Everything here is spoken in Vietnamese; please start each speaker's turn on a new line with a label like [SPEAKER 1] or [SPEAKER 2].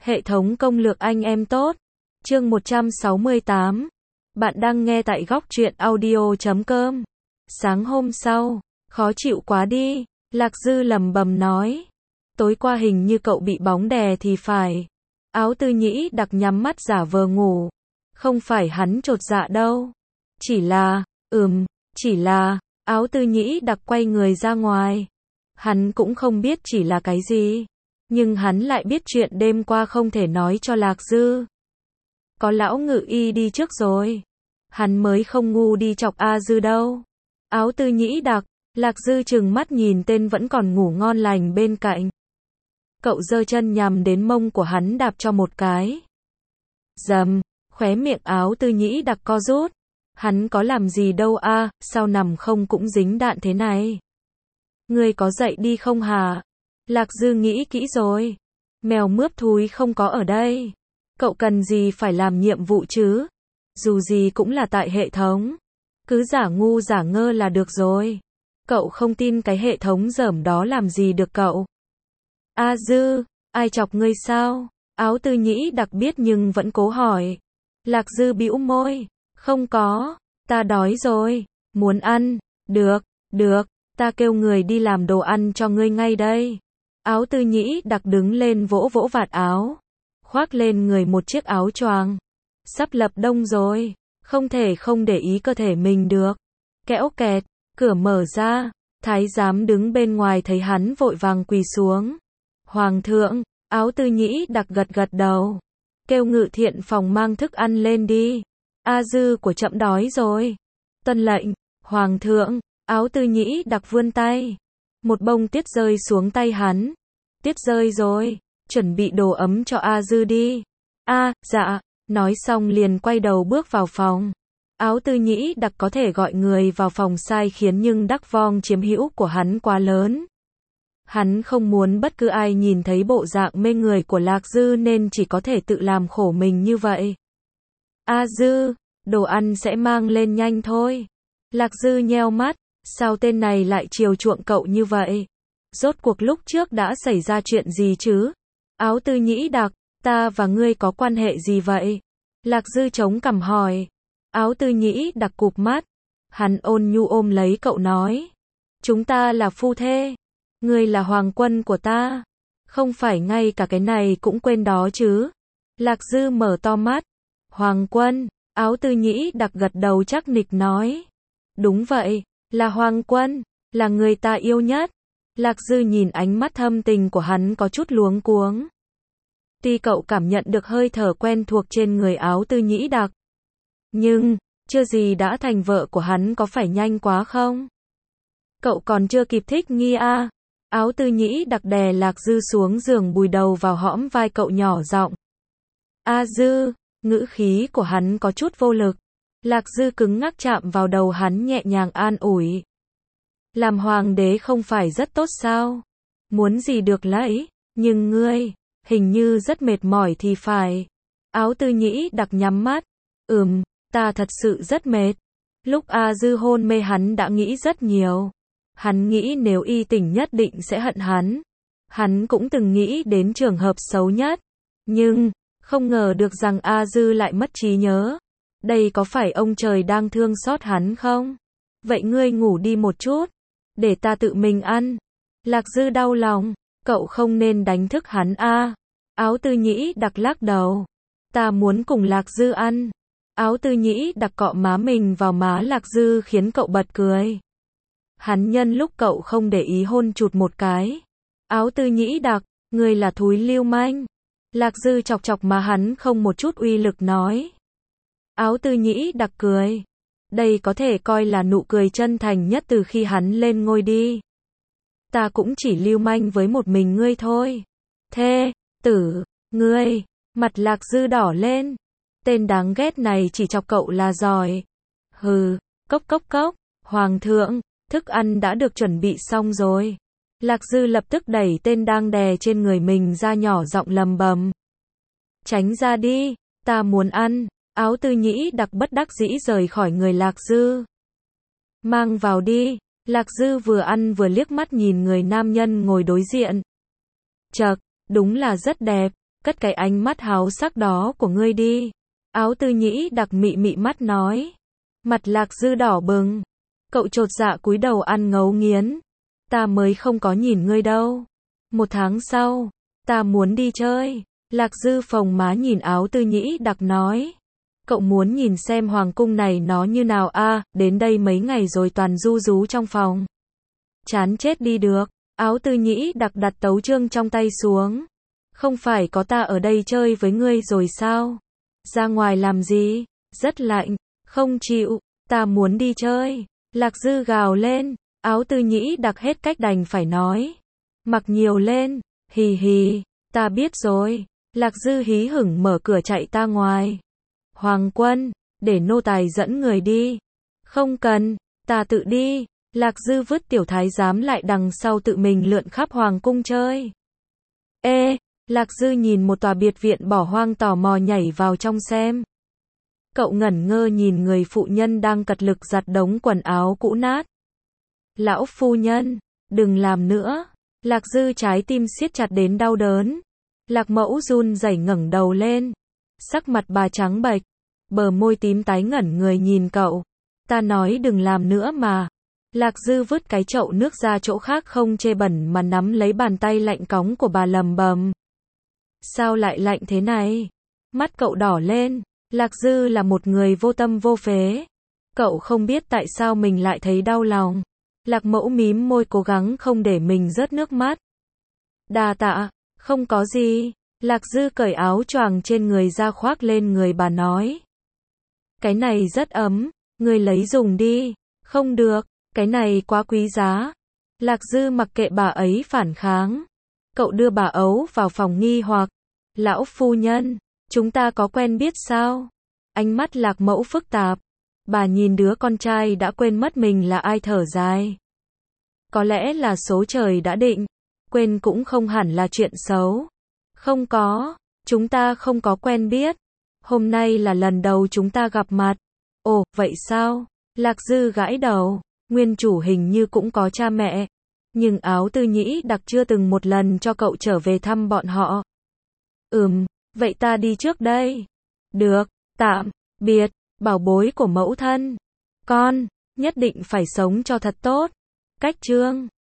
[SPEAKER 1] Hệ thống công lược anh em tốt. Chương 168. Bạn đang nghe tại góc truyện audio.com. Sáng hôm sau, khó chịu quá đi, Lạc Dư lầm bầm nói. Tối qua hình như cậu bị bóng đè thì phải. Áo Tư Nhĩ Đặc nhắm mắt giả vờ ngủ. Không phải hắn chột dạ đâu. Chỉ là, Áo Tư Nhĩ Đặc quay người ra ngoài. Hắn cũng không biết chỉ là cái gì. Nhưng hắn lại biết chuyện đêm qua không thể nói cho Lạc Dư. Có lão ngự y đi trước rồi. Hắn mới không ngu đi chọc A Dư đâu. Áo Tư Nhĩ Đặc, Lạc Dư trừng mắt nhìn tên vẫn còn ngủ ngon lành bên cạnh. Cậu giơ chân nhằm đến mông của hắn đạp cho một cái. Dầm, khóe miệng Áo Tư Nhĩ Đặc co rút. Hắn có làm gì đâu a, sao nằm không cũng dính đạn thế này. Ngươi có dậy đi không hả? Lạc Dư nghĩ kỹ rồi. Mèo mướp thúi không có ở đây. Cậu cần gì phải làm nhiệm vụ chứ? Dù gì cũng là tại hệ thống. Cứ giả ngu giả ngơ là được rồi. Cậu không tin cái hệ thống dởm đó làm gì được cậu. A Dư, ai chọc ngươi sao? Áo Tư Nhĩ Đặc biết nhưng vẫn cố hỏi. Lạc Dư bĩu môi. Không có, ta đói rồi. Muốn ăn? Được, ta kêu người đi làm đồ ăn cho ngươi ngay đây. Áo Tư Nhĩ Đặc đứng lên vỗ vỗ vạt áo. Khoác lên người một chiếc áo choàng. Sắp lập đông rồi, không thể không để ý cơ thể mình được. Kẽo kẹt, cửa mở ra, thái giám đứng bên ngoài thấy hắn vội vàng quỳ xuống. Hoàng thượng, Áo Tư Nhĩ Đặc gật đầu. Kêu ngự thiện phòng mang thức ăn lên đi. A Dư của trẫm đói rồi. Tuân lệnh, Hoàng thượng. Áo Tư Nhĩ Đặc vươn tay. Một bông tiết rơi xuống tay hắn. Tiết rơi rồi, chuẩn bị đồ ấm cho A Dư đi. Dạ, nói xong liền quay đầu bước vào phòng. Áo Tư Nhĩ Đặc có thể gọi người vào phòng sai khiến nhưng đắc vong chiếm hữu của hắn quá lớn. Hắn không muốn bất cứ ai nhìn thấy bộ dạng mê người của Lạc Dư nên chỉ có thể tự làm khổ mình như vậy. A Dư, đồ ăn sẽ mang lên nhanh thôi. Lạc Dư nheo mắt, sao tên này lại chiều chuộng cậu như vậy? Rốt cuộc lúc trước đã xảy ra chuyện gì chứ? Áo Tư Nhĩ Đặc, ta và ngươi có quan hệ gì vậy? Lạc Dư chống cằm hỏi. Áo Tư Nhĩ Đặc cụp mắt. Hắn ôn nhu ôm lấy cậu nói. Chúng ta là phu thê. Ngươi là hoàng quân của ta. Không phải ngay cả cái này cũng quên đó chứ? Lạc Dư mở to mắt. Hoàng quân, Áo Tư Nhĩ Đặc gật đầu chắc nịch nói. Đúng vậy, là hoàng quân, là người ta yêu nhất. Lạc Dư nhìn ánh mắt thâm tình của hắn có chút luống cuống. Tuy cậu cảm nhận được hơi thở quen thuộc trên người Áo Tư Nhĩ Đặc. Nhưng, chưa gì đã thành vợ của hắn có phải nhanh quá không? Cậu còn chưa kịp thích nghi à? Áo Tư Nhĩ Đặc đè Lạc Dư xuống giường bùi đầu vào hõm vai cậu nhỏ giọng. A Dư, ngữ khí của hắn có chút vô lực. Lạc Dư cứng ngắc chạm vào đầu hắn nhẹ nhàng an ủi. Làm hoàng đế không phải rất tốt sao? Muốn gì được lấy, nhưng ngươi, hình như rất mệt mỏi thì phải. Áo Tư Nhĩ Đặc nhắm mắt. Ta thật sự rất mệt. Lúc A Dư hôn mê hắn đã nghĩ rất nhiều. Hắn nghĩ nếu y tỉnh nhất định sẽ hận hắn. Hắn cũng từng nghĩ đến trường hợp xấu nhất. Nhưng, không ngờ được rằng A Dư lại mất trí nhớ. Đây có phải ông trời đang thương xót hắn không? Vậy ngươi ngủ đi một chút. Để ta tự mình ăn. Lạc Dư đau lòng. Cậu không nên đánh thức hắn a. Áo Tư Nhĩ Đặc lắc đầu. Ta muốn cùng Lạc Dư ăn. Áo Tư Nhĩ Đặc cọ má mình vào má Lạc Dư khiến cậu bật cười. Hắn nhân lúc cậu không để ý hôn chụt một cái. Áo Tư Nhĩ Đặc, ngươi là thúi lưu manh. Lạc Dư chọc chọc má hắn không một chút uy lực nói. Áo Tư Nhĩ Đặc cười. Đây có thể coi là nụ cười chân thành nhất từ khi hắn lên ngôi đi. Ta cũng chỉ lưu manh với một mình ngươi thôi. Thê tử, ngươi, mặt Lạc Dư đỏ lên. Tên đáng ghét này chỉ chọc cậu là giỏi. Hừ, cốc, hoàng thượng, thức ăn đã được chuẩn bị xong rồi. Lạc Dư lập tức đẩy tên đang đè trên người mình ra nhỏ giọng lầm bầm. Tránh ra đi, ta muốn ăn. Áo Tư Nhĩ Đặc bất đắc dĩ rời khỏi người Lạc Dư. Mang vào đi. Lạc Dư vừa ăn vừa liếc mắt nhìn người nam nhân ngồi đối diện. Chậc, đúng là rất đẹp. cất cái ánh mắt háo sắc đó của ngươi đi. Áo Tư Nhĩ Đặc mị mị mắt nói. Mặt Lạc Dư đỏ bừng. Cậu chột dạ cúi đầu ăn ngấu nghiến. Ta mới không có nhìn ngươi đâu. 1 tháng sau, ta muốn đi chơi. Lạc Dư phồng má nhìn Áo Tư Nhĩ Đặc nói. Cậu muốn nhìn xem hoàng cung này nó như nào à, đến đây mấy ngày rồi toàn du rú trong phòng. Chán chết đi được. Áo Tư Nhĩ Đặc đặt tấu chương trong tay xuống. Không phải có ta ở đây chơi với ngươi rồi sao? Ra ngoài làm gì? Rất lạnh. Không chịu. Ta muốn đi chơi. Lạc Dư gào lên. Áo Tư Nhĩ Đặc hết cách đành phải nói. Mặc nhiều lên. Hì hì. Ta biết rồi. Lạc Dư hí hửng mở cửa chạy ra ngoài. Hoàng quân, để nô tài dẫn người đi. Không cần, ta tự đi. Lạc Dư vứt tiểu thái giám lại đằng sau tự mình lượn khắp hoàng cung chơi. Ê, Lạc Dư nhìn một tòa biệt viện bỏ hoang tò mò nhảy vào trong xem. Cậu ngẩn ngơ nhìn người phụ nhân đang cật lực giặt đống quần áo cũ nát. Lão phu nhân, đừng làm nữa. Lạc Dư trái tim siết chặt đến đau đớn. Lạc Mẫu run rẩy ngẩng đầu lên. Sắc mặt bà trắng bệch, bờ môi tím tái ngẩn người nhìn cậu. Ta nói đừng làm nữa mà. Lạc Dư vứt cái chậu nước ra chỗ khác không chê bẩn mà nắm lấy bàn tay lạnh cóng của bà lầm bầm. Sao lại lạnh thế này? Mắt cậu đỏ lên. Lạc Dư là một người vô tâm vô phế. Cậu không biết tại sao mình lại thấy đau lòng. Lạc Mẫu mím môi cố gắng không để mình rớt nước mắt. Đa tạ, không có gì. Lạc Dư cởi áo choàng trên người ra khoác lên người bà nói. Cái này rất ấm, ngươi lấy dùng đi. Không được, cái này quá quý giá. Lạc Dư mặc kệ bà ấy phản kháng. Cậu đưa bà ấu vào phòng nghi hoặc. Lão phu nhân, chúng ta có quen biết sao? Ánh mắt Lạc Mẫu phức tạp. Bà nhìn đứa con trai đã quên mất mình là ai thở dài. Có lẽ là số trời đã định. Quên cũng không hẳn là chuyện xấu. Không có, chúng ta không có quen biết. Hôm nay là lần đầu chúng ta gặp mặt. Ồ, vậy sao? Lạc Dư gãi đầu. Nguyên chủ hình như cũng có cha mẹ. Nhưng Áo Tư Nhĩ Đặc chưa từng một lần cho cậu trở về thăm bọn họ. Vậy ta đi trước đây. Được, tạm biệt, bảo bối của mẫu thân. Con, nhất định phải sống cho thật tốt. Cách chương